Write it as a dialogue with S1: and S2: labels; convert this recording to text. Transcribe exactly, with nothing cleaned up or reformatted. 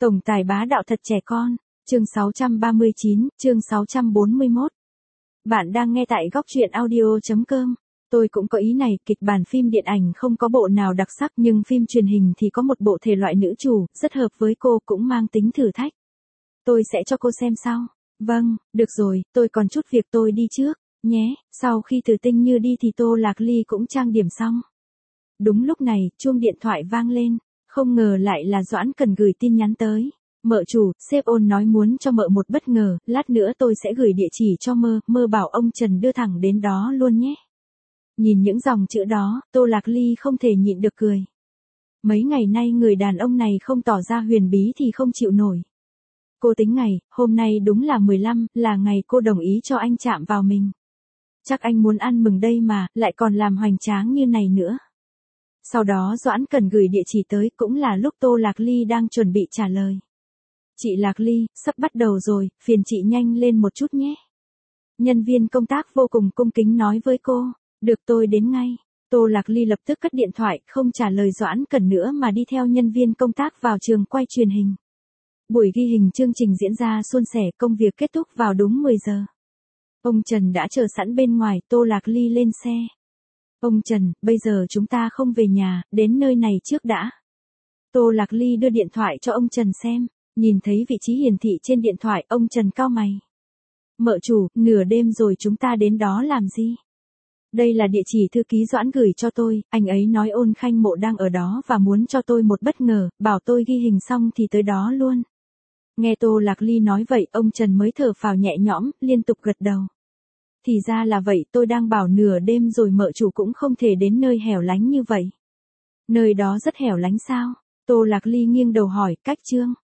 S1: Tổng tài bá đạo thật trẻ con, chương sáu trăm ba mươi chín, chương sáu trăm bốn mươi mốt. Bạn đang nghe tại góc truyện audio chấm com. Tôi cũng có ý này, kịch bản phim điện ảnh không có bộ nào đặc sắc nhưng phim truyền hình thì có một bộ thể loại nữ chủ, rất hợp với cô, cũng mang tính thử thách. Tôi sẽ cho cô xem sau. Vâng, được rồi, tôi còn chút việc tôi đi trước, nhé. Sau khi Từ Tinh Như đi thì Tô Lạc Ly cũng trang điểm xong. Đúng lúc này, chuông điện thoại vang lên, không ngờ lại là Doãn Cần gửi tin nhắn tới. Mợ chủ, sếp Ôn nói muốn cho mợ một bất ngờ, lát nữa tôi sẽ gửi địa chỉ cho mơ, mơ bảo ông Trần đưa thẳng đến đó luôn nhé. Nhìn những dòng chữ đó, Tô Lạc Ly không thể nhịn được cười. Mấy ngày nay người đàn ông này không tỏ ra huyền bí thì không chịu nổi. Cô tính ngày, hôm nay đúng là mười lăm, là ngày cô đồng ý cho anh chạm vào mình. Chắc anh muốn ăn mừng đây mà, lại còn làm hoành tráng như này nữa. Sau đó Doãn Cần gửi địa chỉ tới, cũng là lúc Tô Lạc Ly đang chuẩn bị trả lời. Chị Lạc Ly, sắp bắt đầu rồi, phiền chị nhanh lên một chút nhé. Nhân viên công tác vô cùng cung kính nói với cô, được tôi đến ngay. Tô Lạc Ly lập tức cất điện thoại, không trả lời Doãn Cần nữa mà đi theo nhân viên công tác vào trường quay truyền hình. Buổi ghi hình chương trình diễn ra suôn sẻ, công việc kết thúc vào đúng mười giờ. Ông Trần đã chờ sẵn bên ngoài, Tô Lạc Ly lên xe. Ông Trần, bây giờ chúng ta không về nhà, đến nơi này trước đã. Tô Lạc Ly đưa điện thoại cho ông Trần xem, nhìn thấy vị trí hiển thị trên điện thoại, ông Trần cau mày. Mợ chủ, nửa đêm rồi chúng ta đến đó làm gì? Đây là địa chỉ thư ký Doãn gửi cho tôi, anh ấy nói Ôn Khanh Mộ đang ở đó và muốn cho tôi một bất ngờ, bảo tôi ghi hình xong thì tới đó luôn. Nghe Tô Lạc Ly nói vậy, ông Trần mới thở phào nhẹ nhõm, liên tục gật đầu. Thì ra là vậy, tôi đang bảo nửa đêm rồi mợ chủ cũng không thể đến nơi hẻo lánh như vậy. Nơi đó rất hẻo lánh sao? Tô Lạc Ly nghiêng đầu hỏi, cách Trương.